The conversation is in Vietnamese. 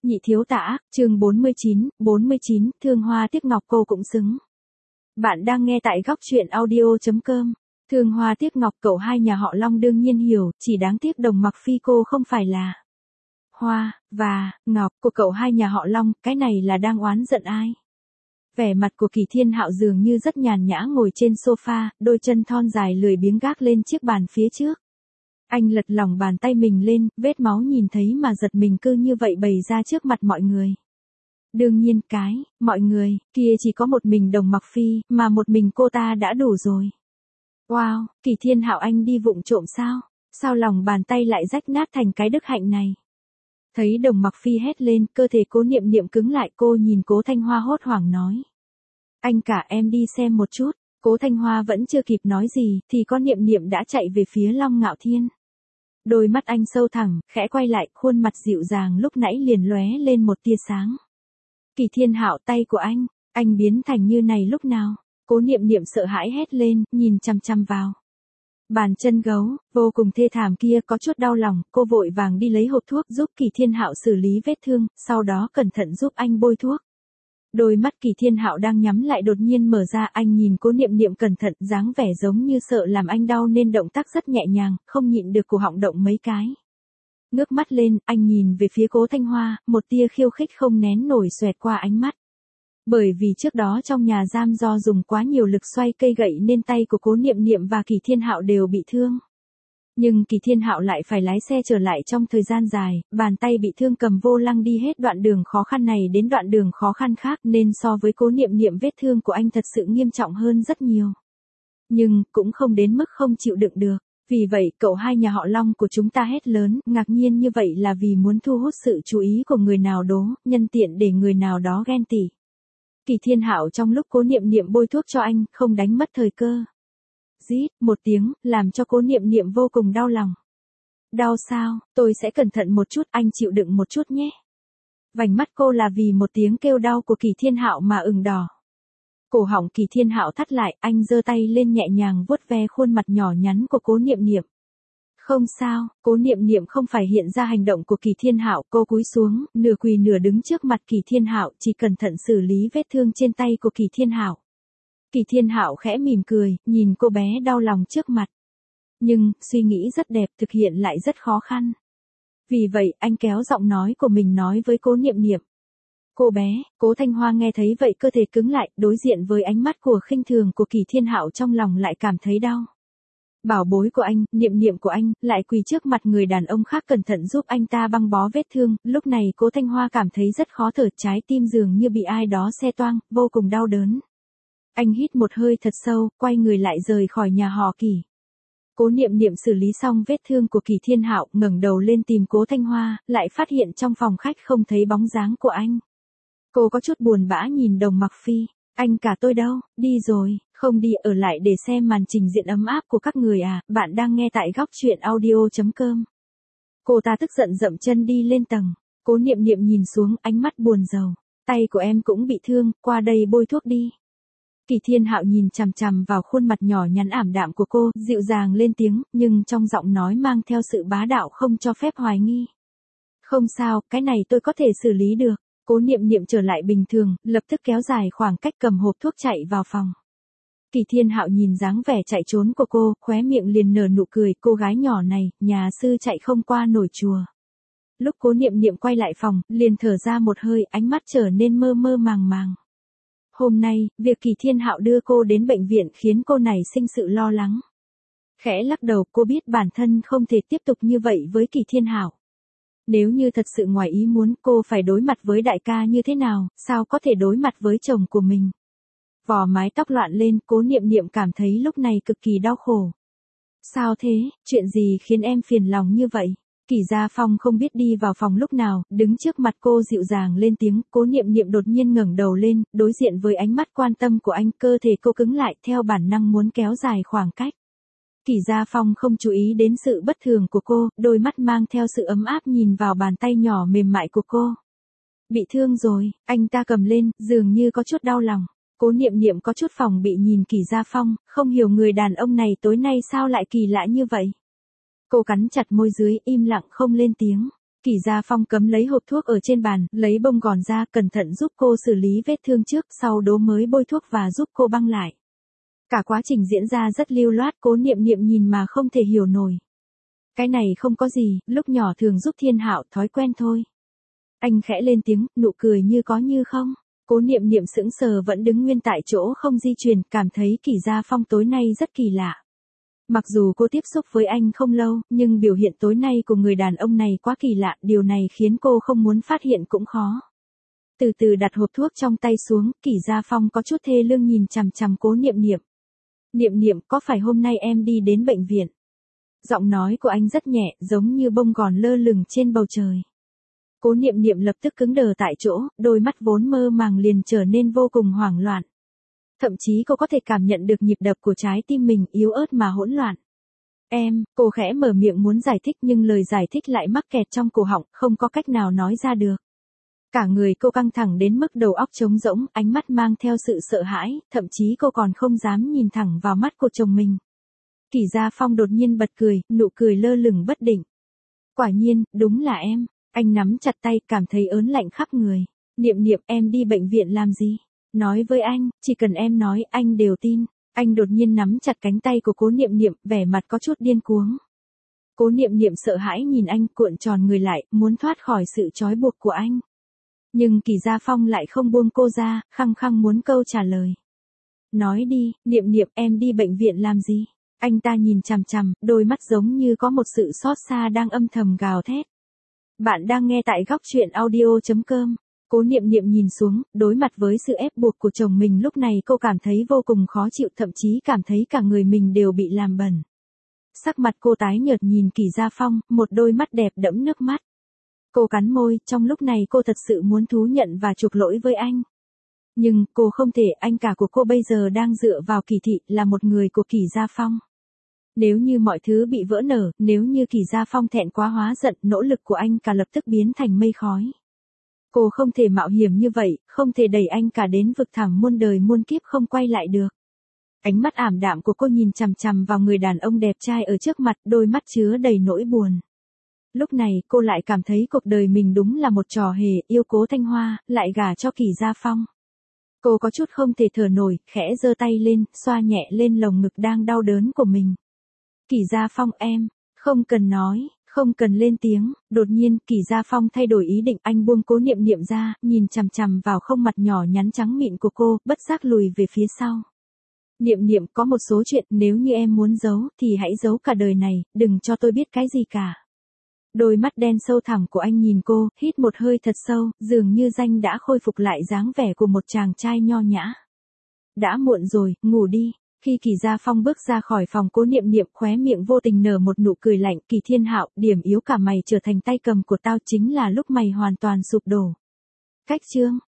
Nhị thiếu tả, chương 49, thương hoa tiếc ngọc cô cũng xứng. Bạn đang nghe tại góc truyện audio.com. Thương hoa tiếc ngọc cậu hai nhà họ Long đương nhiên hiểu, chỉ đáng tiếc Đồng Mặc Phi cô không phải là hoa, và, ngọc của cậu hai nhà họ Long, cái này là đang oán giận ai? Vẻ mặt của Kỳ Thiên Hạo dường như rất nhàn nhã ngồi trên sofa, đôi chân thon dài lười biếng gác lên chiếc bàn phía trước. Anh lật lòng bàn tay mình lên, vết máu nhìn thấy mà giật mình cứ như vậy bày ra trước mặt mọi người. Đương nhiên mọi người, kia chỉ có một mình Đồng Mặc Phi, mà một mình cô ta đã đủ rồi. Wow, Kỳ Thiên Hạo anh đi vụng trộm sao? Sao lòng bàn tay lại rách nát thành cái đức hạnh này? Thấy Đồng Mặc Phi hét lên, cơ thể Cố Niệm Niệm cứng lại, cô nhìn Cố Thanh Hoa hốt hoảng nói. Anh cả em đi xem một chút. Cố Thanh Hoa vẫn chưa kịp nói gì, thì con Niệm Niệm đã chạy về phía Long Ngạo Thiên. Đôi mắt anh sâu thẳm, khẽ quay lại, khuôn mặt dịu dàng lúc nãy liền lóe lên một tia sáng. Kỳ Thiên Hạo, tay của anh biến thành như này lúc nào? Cố Niệm Niệm sợ hãi hét lên, nhìn chằm chằm vào bàn chân gấu, vô cùng thê thảm kia, có chút đau lòng, cô vội vàng đi lấy hộp thuốc giúp Kỳ Thiên Hạo xử lý vết thương, sau đó cẩn thận giúp anh bôi thuốc. Đôi mắt Kỳ Thiên Hạo đang nhắm lại đột nhiên mở ra, anh nhìn Cố Niệm Niệm cẩn thận, dáng vẻ giống như sợ làm anh đau nên động tác rất nhẹ nhàng, không nhịn được cổ họng động mấy cái. Ngước mắt lên, anh nhìn về phía Cố Thanh Hoa, một tia khiêu khích không nén nổi xoẹt qua ánh mắt. Bởi vì trước đó trong nhà giam do dùng quá nhiều lực xoay cây gậy nên tay của Cố Niệm Niệm và Kỳ Thiên Hạo đều bị thương. Nhưng Kỳ Thiên Hạo lại phải lái xe trở lại trong thời gian dài, bàn tay bị thương cầm vô lăng đi hết đoạn đường khó khăn này đến đoạn đường khó khăn khác, nên so với Cố Niệm Niệm vết thương của anh thật sự nghiêm trọng hơn rất nhiều. Nhưng, cũng không đến mức không chịu đựng được. Vì vậy, cậu hai nhà họ Long của chúng ta hét lớn, ngạc nhiên như vậy là vì muốn thu hút sự chú ý của người nào đó, nhân tiện để người nào đó ghen tị. Kỳ Thiên Hạo trong lúc Cố Niệm Niệm bôi thuốc cho anh, không đánh mất thời cơ. Rít một tiếng, làm cho Cố Niệm Niệm vô cùng đau lòng. Đau sao, tôi sẽ cẩn thận một chút, anh chịu đựng một chút nhé. Vành mắt cô là vì một tiếng kêu đau của Kỳ Thiên Hạo mà ửng đỏ. Cổ họng Kỳ Thiên Hạo thắt lại, anh giơ tay lên nhẹ nhàng vuốt ve khuôn mặt nhỏ nhắn của Cố Niệm Niệm. Không sao, Cố Niệm Niệm không phải hiện ra hành động của Kỳ Thiên Hạo, cô cúi xuống, nửa quỳ nửa đứng trước mặt Kỳ Thiên Hạo, chỉ cẩn thận xử lý vết thương trên tay của Kỳ Thiên Hạo. Kỳ Thiên Hạo khẽ mỉm cười, nhìn cô bé đau lòng trước mặt. Nhưng, suy nghĩ rất đẹp, thực hiện lại rất khó khăn. Vì vậy, anh kéo giọng nói của mình nói với Cố Niệm Niệm. Cô bé, Cố Thanh Hoa nghe thấy vậy cơ thể cứng lại, đối diện với ánh mắt của khinh thường của Kỳ Thiên Hạo trong lòng lại cảm thấy đau. Bảo bối của anh, Niệm Niệm của anh, lại quỳ trước mặt người đàn ông khác cẩn thận giúp anh ta băng bó vết thương, lúc này Cố Thanh Hoa cảm thấy rất khó thở, trái tim dường như bị ai đó xé toang, vô cùng đau đớn. Anh hít một hơi thật sâu, quay người lại rời khỏi nhà họ Kỳ. Cố Niệm Niệm xử lý xong vết thương của Kỳ Thiên Hạo, ngẩng đầu lên tìm Cố Thanh Hoa, lại phát hiện trong phòng khách không thấy bóng dáng của anh. Cô có chút buồn bã nhìn Đồng Mặc Phi. Anh cả tôi đâu, đi rồi, không đi ở lại để xem màn trình diễn ấm áp của các người à, bạn đang nghe tại góc truyện audio.com. Cô ta tức giận dậm chân đi lên tầng. Cố Niệm Niệm nhìn xuống, ánh mắt buồn rầu. Tay của em cũng bị thương, qua đây bôi thuốc đi. Kỳ Thiên Hạo nhìn chằm chằm vào khuôn mặt nhỏ nhắn ảm đạm của cô, dịu dàng lên tiếng, nhưng trong giọng nói mang theo sự bá đạo không cho phép hoài nghi. Không sao, cái này tôi có thể xử lý được. Cố Niệm Niệm trở lại bình thường, lập tức kéo dài khoảng cách cầm hộp thuốc chạy vào phòng. Kỳ Thiên Hạo nhìn dáng vẻ chạy trốn của cô, khóe miệng liền nở nụ cười, cô gái nhỏ này, nhà sư chạy không qua nổi chùa. Lúc Cố Niệm Niệm quay lại phòng, liền thở ra một hơi, ánh mắt trở nên mơ mơ màng màng. Hôm nay, việc Kỳ Thiên Hạo đưa cô đến bệnh viện khiến cô nảy sinh sự lo lắng. Khẽ lắc đầu, cô biết bản thân không thể tiếp tục như vậy với Kỳ Thiên Hạo. Nếu như thật sự ngoài ý muốn, cô phải đối mặt với đại ca như thế nào, sao có thể đối mặt với chồng của mình. Vò mái tóc loạn lên, Cố Niệm Niệm cảm thấy lúc này cực kỳ đau khổ. Sao thế, chuyện gì khiến em phiền lòng như vậy? Kỳ Gia Phong không biết đi vào phòng lúc nào, đứng trước mặt cô dịu dàng lên tiếng, Cố Niệm Niệm đột nhiên ngẩng đầu lên, đối diện với ánh mắt quan tâm của anh, cơ thể cô cứng lại, theo bản năng muốn kéo dài khoảng cách. Kỳ Gia Phong không chú ý đến sự bất thường của cô, đôi mắt mang theo sự ấm áp nhìn vào bàn tay nhỏ mềm mại của cô. Bị thương rồi, anh ta cầm lên, dường như có chút đau lòng. Cố Niệm Niệm có chút phòng bị nhìn Kỳ Gia Phong, không hiểu người đàn ông này tối nay sao lại kỳ lạ như vậy. Cô cắn chặt môi dưới, im lặng không lên tiếng. Kỳ Gia Phong cấm lấy hộp thuốc ở trên bàn, lấy bông gòn ra, cẩn thận giúp cô xử lý vết thương trước, sau đó mới bôi thuốc và giúp cô băng lại. Cả quá trình diễn ra rất lưu loát, Cố Niệm Niệm nhìn mà không thể hiểu nổi. Cái này không có gì, lúc nhỏ thường giúp Thiên Hạo, thói quen thôi. Anh khẽ lên tiếng, nụ cười như có như không. Cố Niệm Niệm sững sờ vẫn đứng nguyên tại chỗ không di chuyển, cảm thấy Kỳ Gia Phong tối nay rất kỳ lạ. Mặc dù cô tiếp xúc với anh không lâu, nhưng biểu hiện tối nay của người đàn ông này quá kỳ lạ, điều này khiến cô không muốn phát hiện cũng khó. Từ từ đặt hộp thuốc trong tay xuống, Kỳ Gia Phong có chút thê lương nhìn chằm chằm Cố Niệm Niệm. Niệm Niệm, có phải hôm nay em đi đến bệnh viện? Giọng nói của anh rất nhẹ, giống như bông gòn lơ lửng trên bầu trời. Cố Niệm Niệm lập tức cứng đờ tại chỗ, đôi mắt vốn mơ màng liền trở nên vô cùng hoảng loạn. Thậm chí cô có thể cảm nhận được nhịp đập của trái tim mình yếu ớt mà hỗn loạn. Cô khẽ mở miệng muốn giải thích nhưng lời giải thích lại mắc kẹt trong cổ họng, không có cách nào nói ra được. Cả người cô căng thẳng đến mức đầu óc trống rỗng, ánh mắt mang theo sự sợ hãi, thậm chí cô còn không dám nhìn thẳng vào mắt của chồng mình. Kỳ Gia Phong đột nhiên bật cười, nụ cười lơ lửng bất định. Quả nhiên, đúng là em. Anh nắm chặt tay, cảm thấy ớn lạnh khắp người. Niệm Niệm, em đi bệnh viện làm gì? Nói với anh, chỉ cần em nói, anh đều tin. Anh đột nhiên nắm chặt cánh tay của Cố Niệm Niệm, vẻ mặt có chút điên cuồng. Cố Niệm Niệm sợ hãi nhìn anh, cuộn tròn người lại, muốn thoát khỏi sự trói buộc của anh. Nhưng Kỳ Gia Phong lại không buông cô ra, khăng khăng muốn câu trả lời. Nói đi, Niệm Niệm, em đi bệnh viện làm gì? Anh ta nhìn chằm chằm, đôi mắt giống như có một sự xót xa đang âm thầm gào thét. Bạn đang nghe tại góc truyện audio.com. Cố Niệm Niệm nhìn xuống, đối mặt với sự ép buộc của chồng mình lúc này cô cảm thấy vô cùng khó chịu, thậm chí cảm thấy cả người mình đều bị làm bẩn. Sắc mặt cô tái nhợt nhìn Kỳ Gia Phong, một đôi mắt đẹp đẫm nước mắt. Cô cắn môi, trong lúc này cô thật sự muốn thú nhận và chuộc lỗi với anh. Nhưng, cô không thể, anh cả của cô bây giờ đang dựa vào Kỳ thị, là một người của Kỳ Gia Phong. Nếu như mọi thứ bị vỡ nở, nếu như Kỳ Gia Phong thẹn quá hóa giận, nỗ lực của anh cả lập tức biến thành mây khói. Cô không thể mạo hiểm như vậy, không thể đẩy anh cả đến vực thẳm muôn đời muôn kiếp không quay lại được. Ánh mắt ảm đạm của cô nhìn chằm chằm vào người đàn ông đẹp trai ở trước mặt, đôi mắt chứa đầy nỗi buồn. Lúc này, cô lại cảm thấy cuộc đời mình đúng là một trò hề, yêu Cố Thanh Hoa, lại gả cho Kỳ Gia Phong. Cô có chút không thể thở nổi, khẽ giơ tay lên, xoa nhẹ lên lồng ngực đang đau đớn của mình. Kỳ Gia Phong, em, không cần nói, không cần lên tiếng. Đột nhiên, Kỳ Gia Phong thay đổi ý định, anh buông Cố Niệm Niệm ra, nhìn chằm chằm vào khuôn mặt nhỏ nhắn trắng mịn của cô, bất giác lùi về phía sau. Niệm Niệm, có một số chuyện, nếu như em muốn giấu, thì hãy giấu cả đời này, đừng cho tôi biết cái gì cả. Đôi mắt đen sâu thẳm của anh nhìn cô, hít một hơi thật sâu, dường như danh đã khôi phục lại dáng vẻ của một chàng trai nho nhã. Đã muộn rồi, ngủ đi. Khi Kỳ Gia Phong bước ra khỏi phòng, Cố Niệm Niệm khóe miệng vô tình nở một nụ cười lạnh. Kỳ Thiên Hạo, điểm yếu cả mày trở thành tay cầm của tao, chính là lúc mày hoàn toàn sụp đổ. Cách chương